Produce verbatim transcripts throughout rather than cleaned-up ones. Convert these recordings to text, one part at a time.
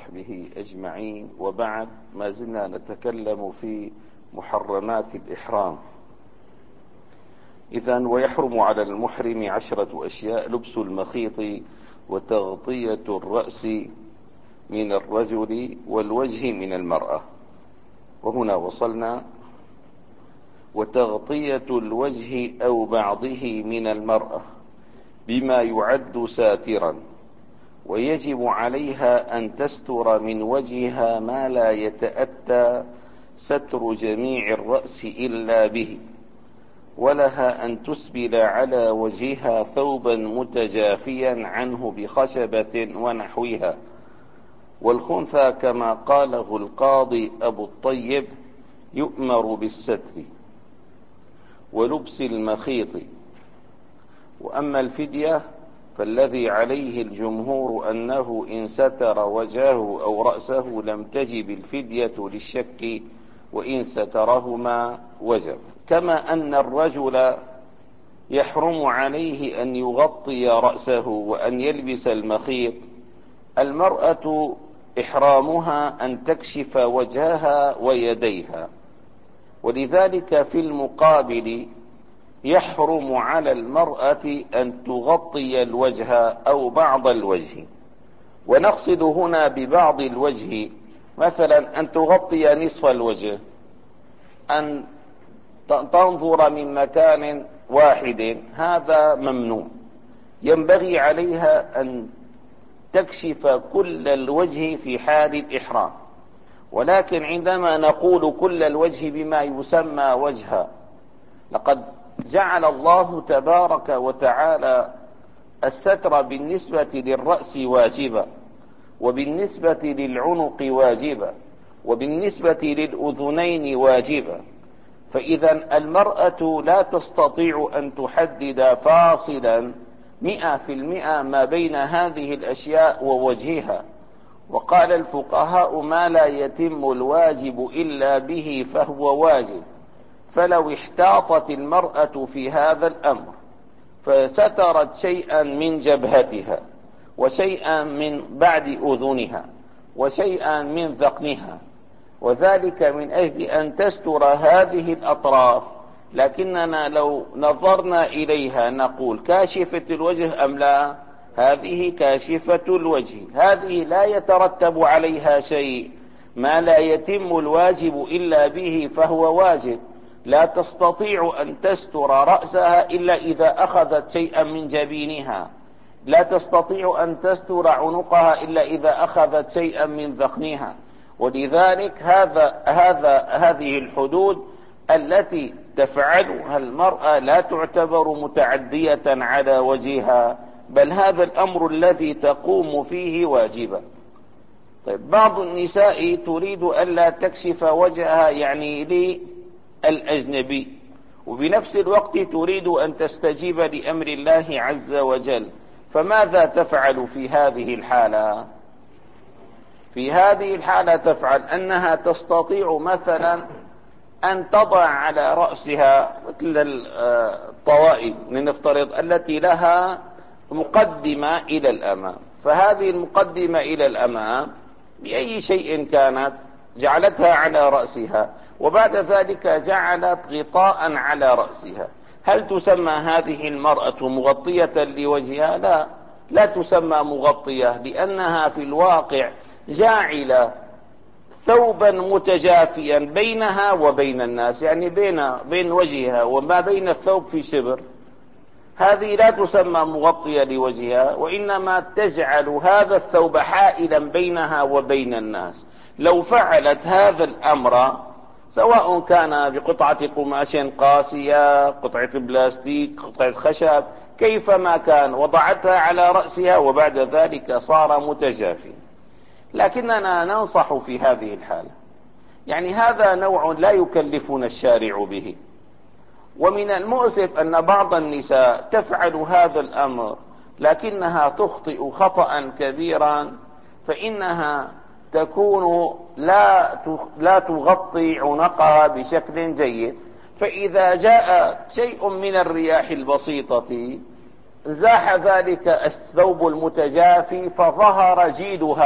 وصحبه أجمعين، وبعد. ما زلنا نتكلم في محرمات الإحرام. إذن ويحرم على المحرم عشرة أشياء: لبس المخيط، وتغطية الرأس من الرجل والوجه من المرأة. وهنا وصلنا: وتغطية الوجه أو بعضه من المرأة بما يعد ساترا، ويجب عليها أن تستر من وجهها ما لا يتأتى ستر جميع الرأس إلا به، ولها أن تسبل على وجهها ثوبا متجافيا عنه بخشبة ونحوها. والخنثى كما قاله القاضي أبو الطيب يؤمر بالستر ولبس المخيط. وأما الفدية فالذي عليه الجمهور أنه إن ستر وجهه أو رأسه لم تجب الفدية للشك، وإن سترهما وجب. كما أن الرجل يحرم عليه أن يغطي رأسه وأن يلبس المخيط، المرأة إحرامها أن تكشف وجهها ويديها. ولذلك في المقابل يحرم على المرأة أن تغطي الوجه أو بعض الوجه. ونقصد هنا ببعض الوجه مثلا أن تغطي نصف الوجه، أن تنظر من مكان واحد، هذا ممنوع. ينبغي عليها أن تكشف كل الوجه في حال الإحرام. ولكن عندما نقول كل الوجه بما يسمى وجها، لقد جعل الله تبارك وتعالى الستر بالنسبة للرأس واجبا، وبالنسبة للعنق واجبا، وبالنسبة للأذنين واجبا. فإذا المرأة لا تستطيع أن تحدد فاصلا مئة في المئة ما بين هذه الأشياء ووجهها. وقال الفقهاء: ما لا يتم الواجب إلا به فهو واجب. فلو احتاطت المرأة في هذا الأمر فسترت شيئا من جبهتها، وشيئا من بعد أذنها، وشيئا من ذقنها، وذلك من أجل أن تستر هذه الأطراف، لكننا لو نظرنا إليها نقول كاشفة الوجه أم لا؟ هذه كاشفة الوجه، هذه لا يترتب عليها شيء. ما لا يتم الواجب إلا به فهو واجب. لا تستطيع أن تستر رأسها إلا إذا أخذت شيئا من جبينها، لا تستطيع أن تستر عنقها إلا إذا أخذت شيئا من ذقنها. ولذلك هذا هذا هذه الحدود التي تفعلها المرأة لا تعتبر متعدية على وجهها، بل هذا الأمر الذي تقوم فيه واجبا. طيب، بعض النساء تريد ألا تكشف وجهها، يعني للأجنبي، وبنفس الوقت تريد أن تستجيب لأمر الله عز وجل. فماذا تفعل في هذه الحالة؟ في هذه الحالة تفعل أنها تستطيع مثلا أن تضع على رأسها مثل الطوائل لنفترض التي لها مقدمة إلى الأمام، فهذه المقدمة إلى الأمام بأي شيء كانت جعلتها على رأسها، وبعد ذلك جعلت غطاء على رأسها. هل تسمى هذه المرأة مغطية لوجهها؟ لا، لا تسمى مغطية، لأنها في الواقع جاعلة ثوبا متجافيا بينها وبين الناس، يعني بين بين وجهها وما بين الثوب في شبر. هذه لا تسمى مغطية لوجهها، وإنما تجعل هذا الثوب حائلا بينها وبين الناس. لو فعلت هذا الأمر سواء كان بقطعة قماش قاسية، قطعة بلاستيك، قطعة خشب، كيفما كان، وضعتها على رأسها وبعد ذلك صار متجافي. لكننا ننصح في هذه الحالة، يعني هذا نوع لا يكلفنا الشارع به. ومن المؤسف أن بعض النساء تفعل هذا الأمر لكنها تخطئ خطأ كبيرا، فإنها تكون لا لا تغطي عنقها بشكل جيد. فإذا جاء شيء من الرياح البسيطة زاح ذلك الثوب المتجافي فظهر جيدها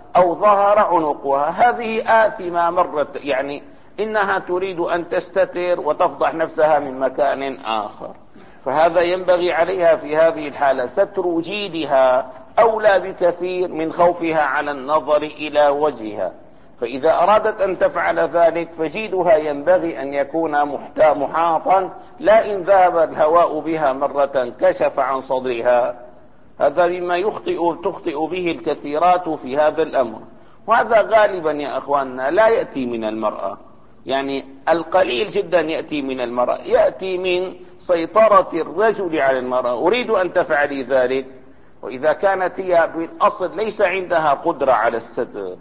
أو ظهر عنقها، هذه آثمة مرة، يعني إنها تريد أن تستتر وتفضح نفسها من مكان آخر، فهذا ينبغي عليها في هذه الحالة ستر جيدها أولى بكثير من خوفها على النظر إلى وجهها. فإذا أرادت أن تفعل ذلك فجيدها ينبغي أن يكون محاطا، لا إن ذهب الهواء بها مرة كشف عن صدرها. هذا مما يخطئ تخطئ به الكثيرات في هذا الأمر، وهذا غالبا يا أخواننا لا يأتي من المرأة، يعني القليل جدا يأتي من المرأة، يأتي من سيطرة الرجل على المرأة. أريد أن تفعلي ذلك، وإذا كانت هي بالأصل ليس عندها قدرة على الستر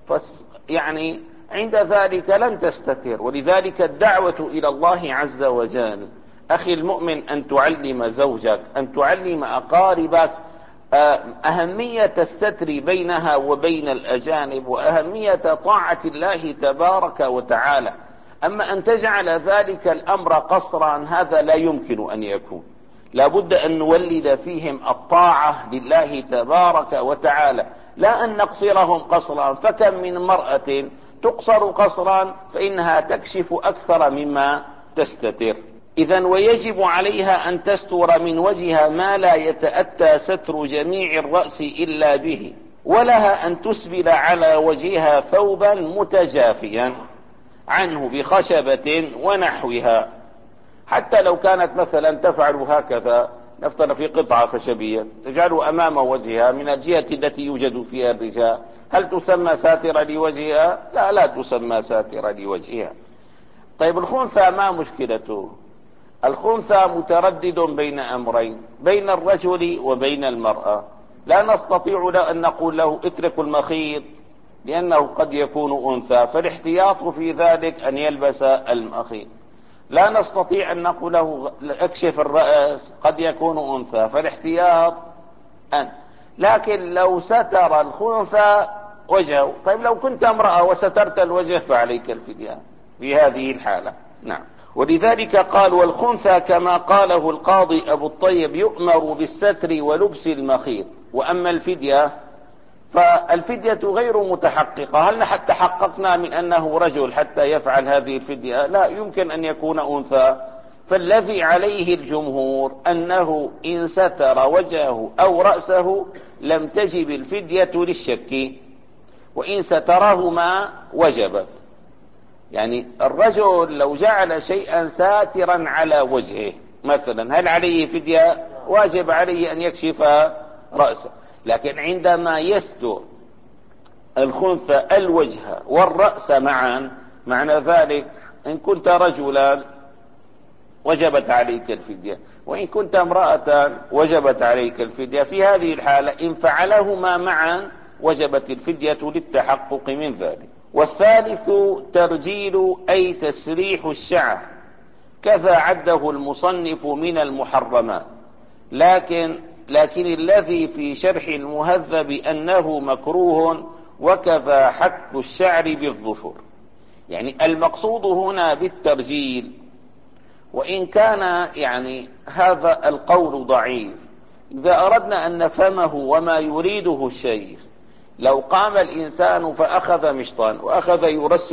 يعني عند ذلك لن تستتر. ولذلك الدعوة إلى الله عز وجل أخي المؤمن أن تعلم زوجك، أن تعلم أقاربك أهمية الستر بينها وبين الأجانب، وأهمية طاعة الله تبارك وتعالى. أما أن تجعل ذلك الأمر قصرا هذا لا يمكن أن يكون. لابد أن نولد فيهم الطاعة لله تبارك وتعالى، لا أن نقصرهم قصرا. فكم من امرأة تقصر قصرا فإنها تكشف أكثر مما تستتر. إذن ويجب عليها أن تستر من وجهها ما لا يتأتى ستر جميع الرأس إلا به، ولها أن تسبل على وجهها ثوبا متجافيا عنه بخشبة ونحوها، حتى لو كانت مثلا تفعل هكذا، نفترض في قطعة خشبية تجعله أمام وجهها من الجهة التي يوجد فيها الرجال، هل تسمى ساترة لوجهها؟ لا، لا تسمى ساترة لوجهها. طيب الخنثى ما مشكلته؟ الخنثى متردد بين أمرين، بين الرجل وبين المرأة. لا نستطيع أن نقول له اترك المخيط لأنه قد يكون أنثى، فالاحتياط في ذلك أن يلبس المخيط. لا نستطيع أن نقول له اكشف الرأس قد يكون أنثى، فالاحتياط أن. لكن لو ستر الخنثى وجهه، طيب لو كنت امرأة وسترت الوجه فعليك الفدية في هذه الحالة. نعم. ولذلك قال والخنثى كما قاله القاضي أبو الطيب يؤمر بالستر ولبس المخيط. وأما الفدية فالفدية غير متحققة. هل حتى حققنا من أنه رجل حتى يفعل هذه الفدية؟ لا، يمكن أن يكون أنثى. فالذي عليه الجمهور أنه إن ستر وجهه أو رأسه لم تجب الفدية للشك، وإن سترهما وجبت. يعني الرجل لو جعل شيئا ساترا على وجهه مثلا هل عليه فدية؟ واجب عليه أن يكشف رأسه. لكن عندما يستر الخنثى الوجه والرأس معا، معنى ذلك إن كنت رجلا وجبت عليك الفدية، وإن كنت امرأة وجبت عليك الفدية. في هذه الحالة إن فعلهما معا وجبت الفدية للتحقق من ذلك. والثالث ترجيل أي تسريح الشعر، كذا عده المصنف من المحرمات، لكن لكن الذي في شرح المهذب أنه مكروه، وكذا حك الشعر بالظفر. يعني المقصود هنا بالترجيل، وإن كان يعني هذا القول ضعيف، إذا أردنا أن نفهمه وما يريده الشيخ، لو قام الإنسان فأخذ مشطا وأخذ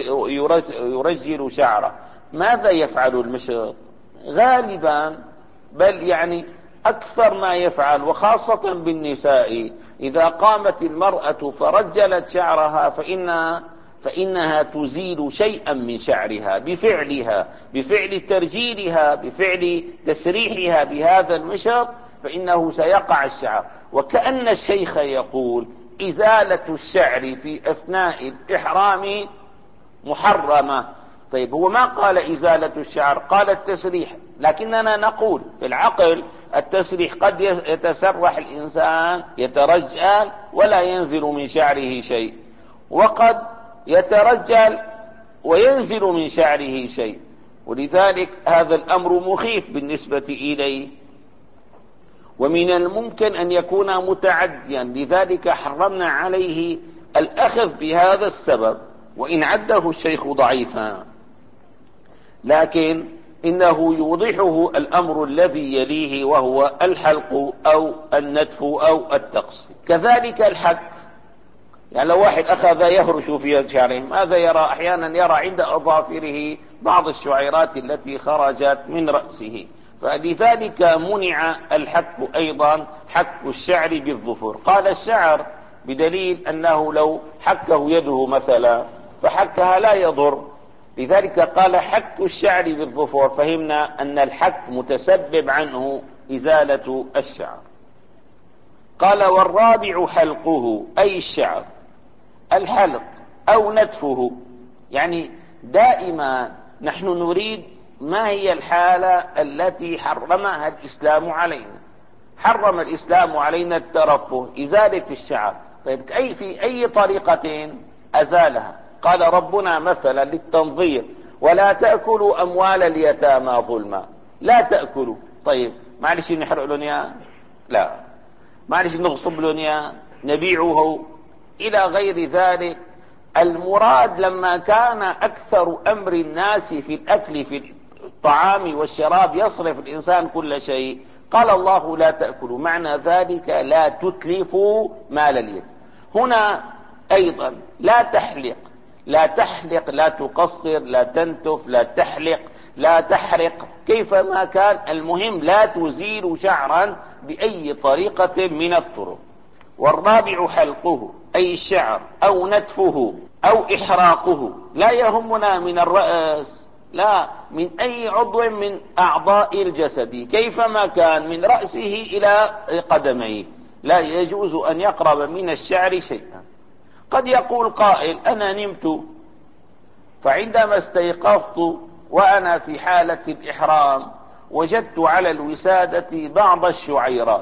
يرجل شعره، ماذا يفعل المشط؟ غالبا بل يعني أكثر ما يفعل، وخاصة بالنساء، إذا قامت المرأة فرجلت شعرها فإنها, فإنها تزيل شيئا من شعرها بفعلها، بفعل ترجيلها، بفعل تسريحها بهذا المشط، فإنه سيقع الشعر. وكأن الشيخ يقول إزالة الشعر في أثناء الإحرام محرمة. طيب هو ما قال إزالة الشعر، قال التسريح، لكننا نقول في العقل التسريح قد يتسرح الإنسان يترجل ولا ينزل من شعره شيء، وقد يترجل وينزل من شعره شيء، ولذلك هذا الأمر مخيف بالنسبة إليه، ومن الممكن أن يكون متعديا. لذلك حرمنا عليه الأخذ بهذا السبب، وإن عده الشيخ ضعيفا، لكن إنه يوضحه الأمر الذي يليه، وهو الحلق أو النتف أو التقصير. كذلك الحك، يعني لو واحد أخذ يهرش في شعره ماذا يرى؟ أحيانا يرى عند أظافره بعض الشعيرات التي خرجت من رأسه. فلذلك منع الحك أيضا، حك الشعر بالظفر. قال الشعر بدليل أنه لو حكه يده مثلا فحكها لا يضر، لذلك قال حك الشعر بالظفر، فهمنا أن الحك متسبب عنه إزالة الشعر. قال والرابع حلقه أي الشعر، الحلق أو نتفه. يعني دائما نحن نريد ما هي الحالة التي حرمها الإسلام علينا. حرم الإسلام علينا الترفه، إزالة الشعر. طيب أي في أي طريقة أزالها؟ قال ربنا مثلا للتنظير ولا تأكلوا أموال اليتامى ظلما. لا تأكلوا، طيب معلش نحرق لهم اياه؟ لا. معلش نغصب لهم اياه؟ نبيعه؟ إلى غير ذلك. المراد لما كان أكثر أمر الناس في الأكل في الطعام والشراب يصرف الإنسان كل شيء، قال الله لا تأكلوا، معنى ذلك لا تتلفوا مال اليتيم. هنا أيضا لا تحلق، لا تحلق، لا تقصر، لا تنتف، لا تحلق، لا تحرق، كيفما كان، المهم لا تزيل شعرا بأي طريقة من الطرق. والرابع حلقه أي الشعر أو نتفه أو إحراقه. لا يهمنا من الرأس، لا، من أي عضو من أعضاء الجسد كيفما كان، من رأسه إلى قدميه، لا يجوز أن يقرب من الشعر شيئا. قد يقول قائل أنا نمت فعندما استيقظت وأنا في حالة الإحرام وجدت على الوسادة بعض الشعيرات،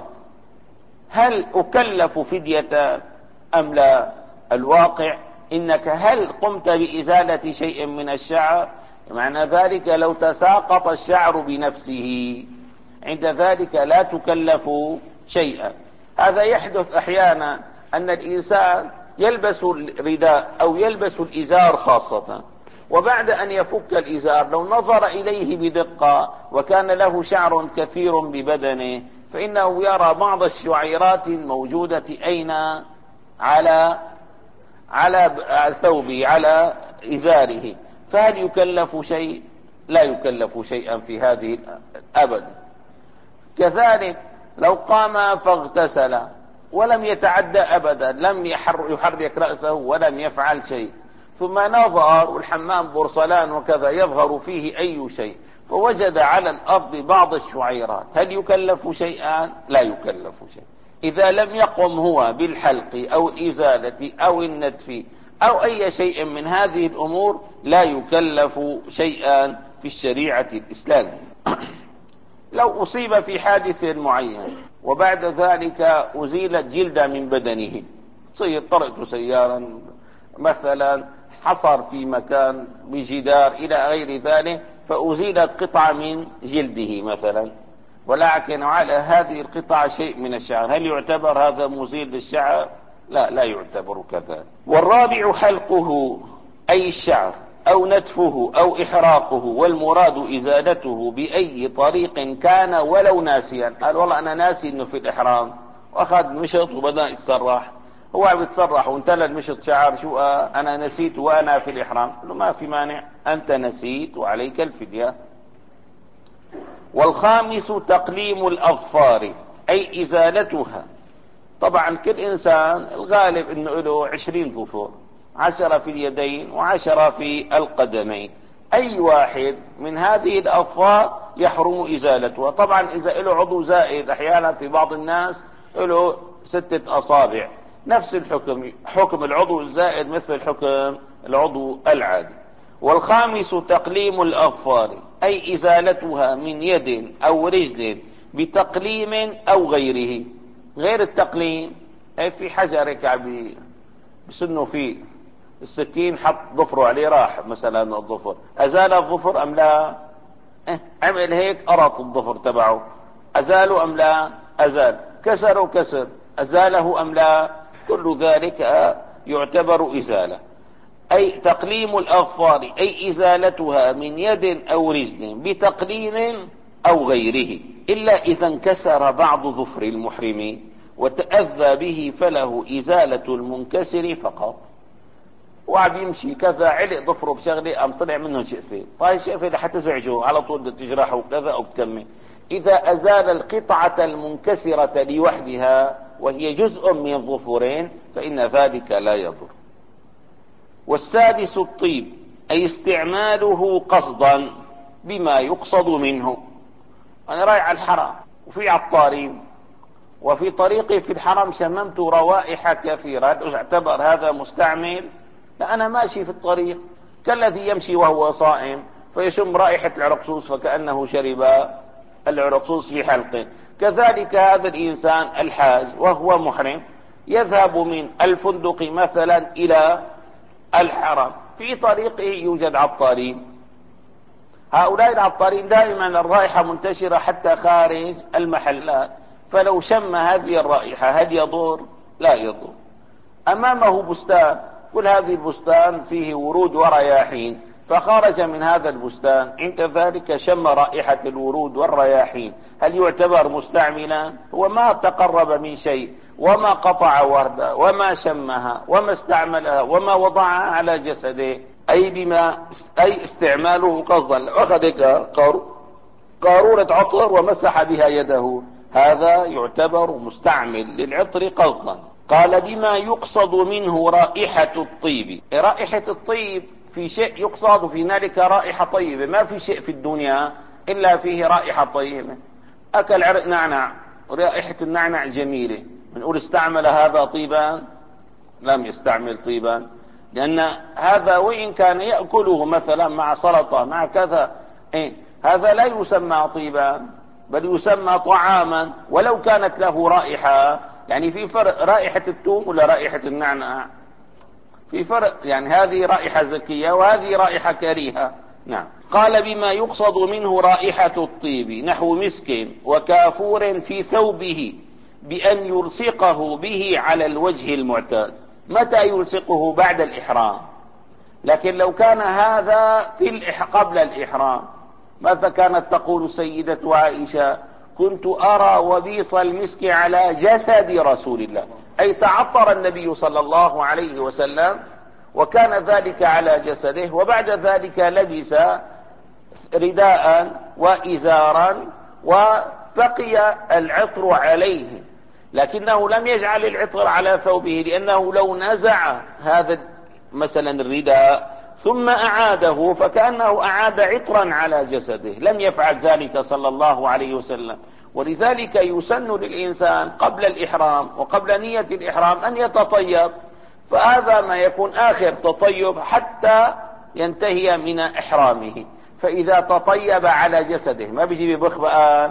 هل أكلف فدية أم لا؟ الواقع إنك هل قمت بإزالة شيء من الشعر؟ معنى ذلك لو تساقط الشعر بنفسه عند ذلك لا تكلف شيئا. هذا يحدث أحيانا أن الإنسان يلبس الرداء أو يلبس الإزار خاصة، وبعد أن يفك الإزار لو نظر إليه بدقة وكان له شعر كثير ببدنه فإنه يرى بعض الشعيرات الموجودة أين؟ على على ثوبه، على إزاره. فهل يكلف شيء؟ لا يكلف شيئا في هذه أبدا. كذلك لو قام فاغتسل ولم يتعدى أبدا، لم يحرك رأسه ولم يفعل شيء، ثم نظر والحمام بورصلان وكذا يظهر فيه أي شيء، فوجد على الأرض بعض الشعيرات، هل يكلف شيئا؟ لا يكلف شيء. إذا لم يقم هو بالحلق أو الإزالة أو النتف أو أي شيء من هذه الأمور لا يكلف شيئا في الشريعة الإسلامية. لو أصيب في حادث معين وبعد ذلك أزيلت جلدة من بدنه، تصير طرقت سيارا مثلا، حصر في مكان بجدار إلى غير ذلك، فأزيلت قطعة من جلده مثلا، ولكن على هذه القطعة شيء من الشعر، هل يعتبر هذا مزيل للشعر؟ لا، لا يعتبر كذلك. والرابع حلقه أي الشعر أو نتفه أو إحراقه، والمراد إزالته بأي طريق كان ولو ناسيا. قال والله أنا ناسي أنه في الإحرام وأخذ مشط وبدأ يتسرح، هو بيتسرح وانتلى المشط شعر، شو أنا نسيت وأنا في الإحرام؟ قال له ما في مانع، أنت نسيت وعليك الفدية. والخامس تقليم الأظفار أي إزالتها. طبعا كل إنسان الغالب أنه له عشرين ظفر، عشرة في اليدين وعشرة في القدمين، أي واحد من هذه الأظفار يحرم إزالتها. طبعا إذا له عضو زائد، أحيانا في بعض الناس له ستة أصابع، نفس الحكم، حكم العضو الزائد مثل حكم العضو العادي. والخامس تقليم الأظفار أي إزالتها من يد أو رجل بتقليم أو غيره. غير التقليم أي في حجر كعبي بسنه فيه السكين، حط ظفره عليه راح مثلا الظفر، أزال الظفر أم لا؟ اه عمل هيك أرط الظفر تبعه، أزاله أم لا؟ أزال. كسره كسر، أزاله أم لا؟ كل ذلك يعتبر إزالة. أي تقليم الأظفار أي إزالتها من يد أو رجل بتقليم أو غيره، إلا إذا انكسر بعض ظفر المحرم وتأذى به فله إزالة المنكسر فقط. وعم يمشي كذا علق ضفره بشغله أم طلع منه شقفة، طيب الشقفة اللي حتزعجه على طول تجرحه كذا أو تكمل. إذا أزال القطعة المنكسرة لوحدها وهي جزء من الظفرين فإن ذلك لا يضر. والسادس الطيب، أي استعماله قصدا بما يقصد منه. أنا رايح على الحرم وفي عطارين وفي طريقي في الحرم شممت روائح كثيرة، هل اعتبر هذا مستعمل؟ لا، أنا ماشي في الطريق كالذي يمشي وهو صائم فيشم رائحة العرقسوس فكأنه شرب العرقسوس في حلقه. كذلك هذا الإنسان الحاج وهو محرم يذهب من الفندق مثلا إلى الحرم، في طريقه يوجد عطارين، هؤلاء العطارين دائما الرائحة منتشرة حتى خارج المحلات، فلو شم هذه الرائحة هل يضر؟ لا يضر. أمامه بستان، كل هذه البستان فيه ورود ورياحين، فخرج من هذا البستان عند ذلك شم رائحة الورود والرياحين، هل يعتبر مستعملا؟ هو ما تقرب من شيء وما قطع وردة وما شمها وما استعملها وما وضعها على جسده، أي بما أي استعماله قصدا. أخذ قارورة عطر ومسح بها يده، هذا يعتبر مستعمل للعطر قصدا. قال بما يقصد منه رائحة الطيب. رائحة الطيب في شيء يقصد في ذلك رائحة طيبة، ما في شيء في الدنيا إلا فيه رائحة طيبة. أكل عرق نعنع، رائحة النعنع جميلة، بنقول استعمل هذا طيبا؟ لم يستعمل طيبا، لأن هذا وإن كان يأكله مثلا مع سلطة مع كذا، إيه؟ هذا لا يسمى طيبا بل يسمى طعاما ولو كانت له رائحة. يعني في فرق، رائحة الثوم ولا رائحة النعناع؟ في فرق، يعني هذه رائحة زكية وهذه رائحة كريهة. نعم. قال بما يقصد منه رائحة الطيب نحو مسك وكافور في ثوبه بأن يلصقه به على الوجه المعتاد. متى يلصقه؟ بعد الإحرام. لكن لو كان هذا في الإح... قبل الإحرام، ماذا كانت تقول سيدة عائشة؟ كنت أرى وبيص المسك على جسد رسول الله، أي تعطر النبي صلى الله عليه وسلم وكان ذلك على جسده، وبعد ذلك لبس رداء وإزارا وبقي العطر عليه، لكنه لم يجعل العطر على ثوبه، لأنه لو نزع هذا مثلا الرداء ثم أعاده فكأنه أعاد عطرا على جسده، لم يفعل ذلك صلى الله عليه وسلم. ولذلك يسن للإنسان قبل الإحرام وقبل نية الإحرام أن يتطيب، فهذا ما يكون آخر تطيب حتى ينتهي من إحرامه. فإذا تطيب على جسده، ما بيجي ببخبأ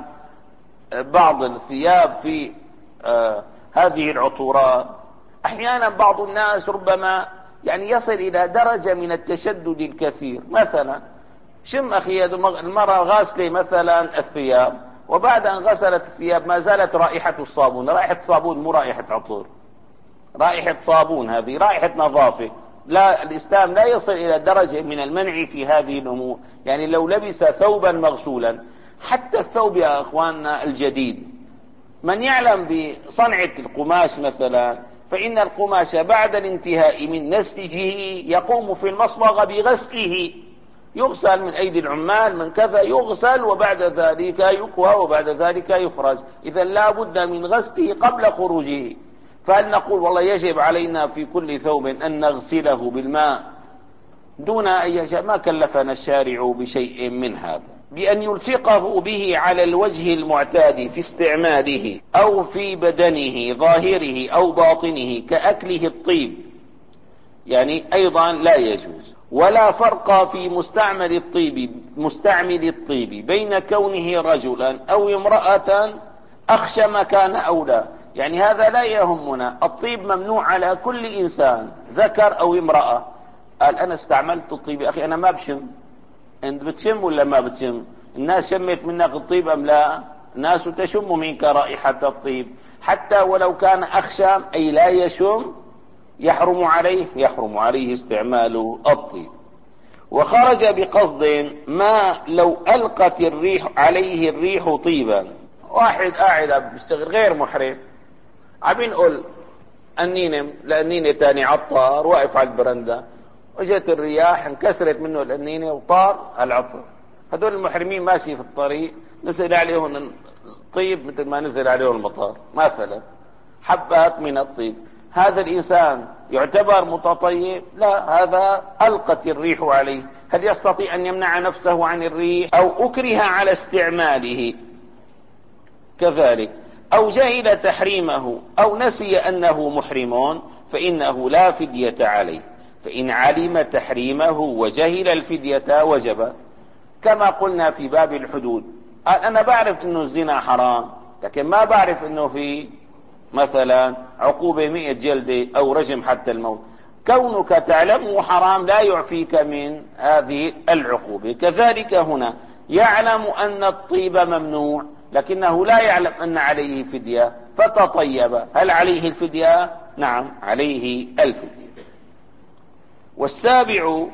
بعض الثياب في آه هذه العطورات. أحيانا بعض الناس ربما يعني يصل إلى درجة من التشدد الكثير، مثلا شم أخي المرأة غاسلة مثلا الثياب، وبعد أن غسلت الثياب ما زالت رائحة الصابون، رائحة صابون مو رائحة عطر، رائحة صابون، هذه رائحة نظافة. لا، الإسلام لا يصل إلى درجة من المنع في هذه الأمور. يعني لو لبس ثوبا مغسولا، حتى الثوب يا أخواننا الجديد، من يعلم بصنعة القماش مثلا، فإن القماش بعد الانتهاء من نسجه يقوم في المصبغة بغسله، يغسل من أيدي العمال من كذا، يغسل وبعد ذلك يكوى وبعد ذلك يخرج. إذا لا بد من غسله قبل خروجه. فهل نقول والله يجب علينا في كل ثوب أن نغسله بالماء دون أي شيء؟ ما كلفنا الشارع بشيء من هذا. بأن يلصقه به على الوجه المعتاد في استعماله أو في بدنه ظاهره أو باطنه كأكله الطيب، يعني أيضا لا يجوز. ولا فرق في مستعمل الطيب مستعمل الطيب بين كونه رجلا أو امرأة أخشم كان أو لا، يعني هذا لا يهمنا. الطيب ممنوع على كل إنسان ذكر أو امرأة. قال أنا استعملت الطيب، أخي أنا ما بشم، أنت بتشم ولا ما بتشم؟ الناس شمت منك الطيب أم لا؟ الناس تشم منك رائحة الطيب، حتى ولو كان أخشم أي لا يشم يحرم عليه يحرم عليه استعمال الطيب. وخرج بقصد ما لو ألقت الريح عليه الريح طيبا. واحد قاعد بيشتغل غير محرم، عم ينقل النينة لأنينة تاني عطار واقف على البرندة، وجت الرياح انكسرت منه الأنينة وطار العطر. هدول المحرمين ماشي في الطريق نزل عليهم الطيب مثل ما نزل عليهم المطر مثلا، حبات من الطيب. هذا الإنسان يعتبر متطيب؟ لا، هذا ألقت الريح عليه. هل يستطيع أن يمنع نفسه عن الريح؟ أو أكره على استعماله كذلك، أو جهل تحريمه، أو نسي أنه محرم، فإنه لا فدية عليه. فإن علم تحريمه وجهل الفدية وجب. كما قلنا في باب الحدود، أنا بعرف أنه الزنا حرام، لكن ما بعرف أنه في مثلا عقوبة مئة جلدة أو رجم حتى الموت. كونك تعلمه حرام لا يعفيك من هذه العقوبة. كذلك هنا يعلم أن الطيب ممنوع، لكنه لا يعلم أن عليه فدية فتطيب. هل عليه الفدية؟ نعم، عليه الفدية. والسابع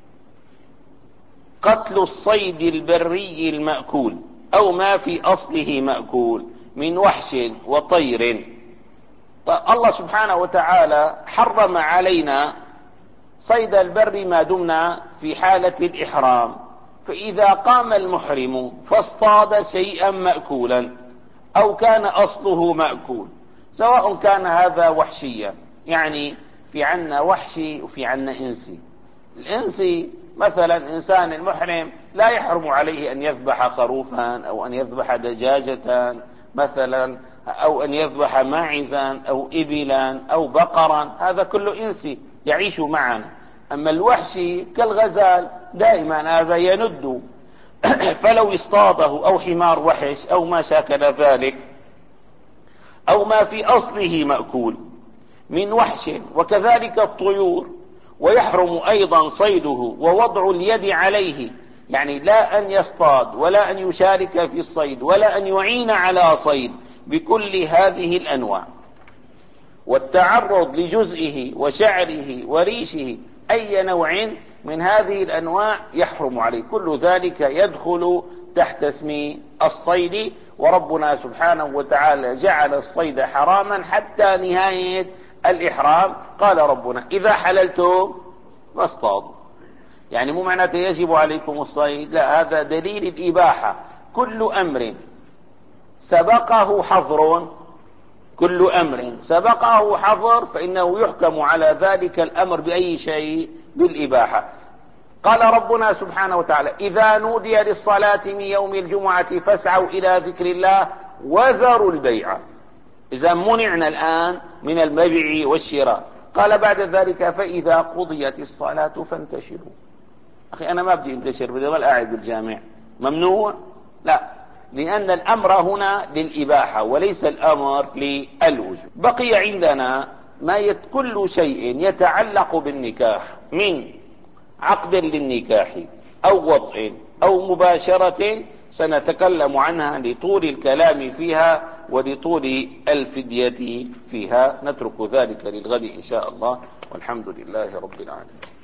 قتل الصيد البري المأكول أو ما في أصله مأكول من وحش وطير. الله سبحانه وتعالى حرم علينا صيد البر ما دمنا في حالة الإحرام. فإذا قام المحرم فاصطاد شيئا مأكولا أو كان أصله مأكول، سواء كان هذا وحشيا، يعني في عنا وحشي وفي عنا إنسي. الإنسي مثلا إنسان المحرم لا يحرم عليه أن يذبح خروفا أو أن يذبح دجاجة مثلا، أو أن يذبح ماعزا أو إبلا أو بقرا، هذا كله إنسي يعيش معنا. أما الوحشي كالغزال دائما هذا يند، فلو اصطاده أو حمار وحش أو ما شاكل ذلك، أو ما في أصله مأكول من وحش، وكذلك الطيور. ويحرم أيضا صيده ووضع اليد عليه، يعني لا أن يصطاد ولا أن يشارك في الصيد ولا أن يعين على صيد بكل هذه الأنواع. والتعرض لجزئه وشعره وريشه أي نوع من هذه الأنواع يحرم عليه. كل ذلك يدخل تحت اسم الصيد. وربنا سبحانه وتعالى جعل الصيد حراما حتى نهاية الإحرام. قال ربنا إذا حللتم فاصطادوا، يعني مو معناته يجب عليكم الصيد، لا، هذا دليل الإباحة. كل أمر سبقه حظر كل أمر سبقه حظر فإنه يحكم على ذلك الأمر بأي شيء؟ بالإباحة. قال ربنا سبحانه وتعالى إذا نودي للصلاة من يوم الجمعة فاسعوا إلى ذكر الله وذروا البيع. إذا منعنا الآن من البيع والشراء. قال بعد ذلك فإذا قضيت الصلاة فانتشروا. أخي أنا ما بدي انتشر، بدي أظل قاعد بالجامع، ممنوع؟ لا، لأن الأمر هنا للإباحة وليس الأمر للوجوب. بقي عندنا ما يت كل شيء يتعلق بالنكاح من عقد للنكاح أو وطء أو مباشرة، سنتكلم عنها لطول الكلام فيها ولطول الفدية فيها. نترك ذلك للغد إن شاء الله، والحمد لله رب العالمين.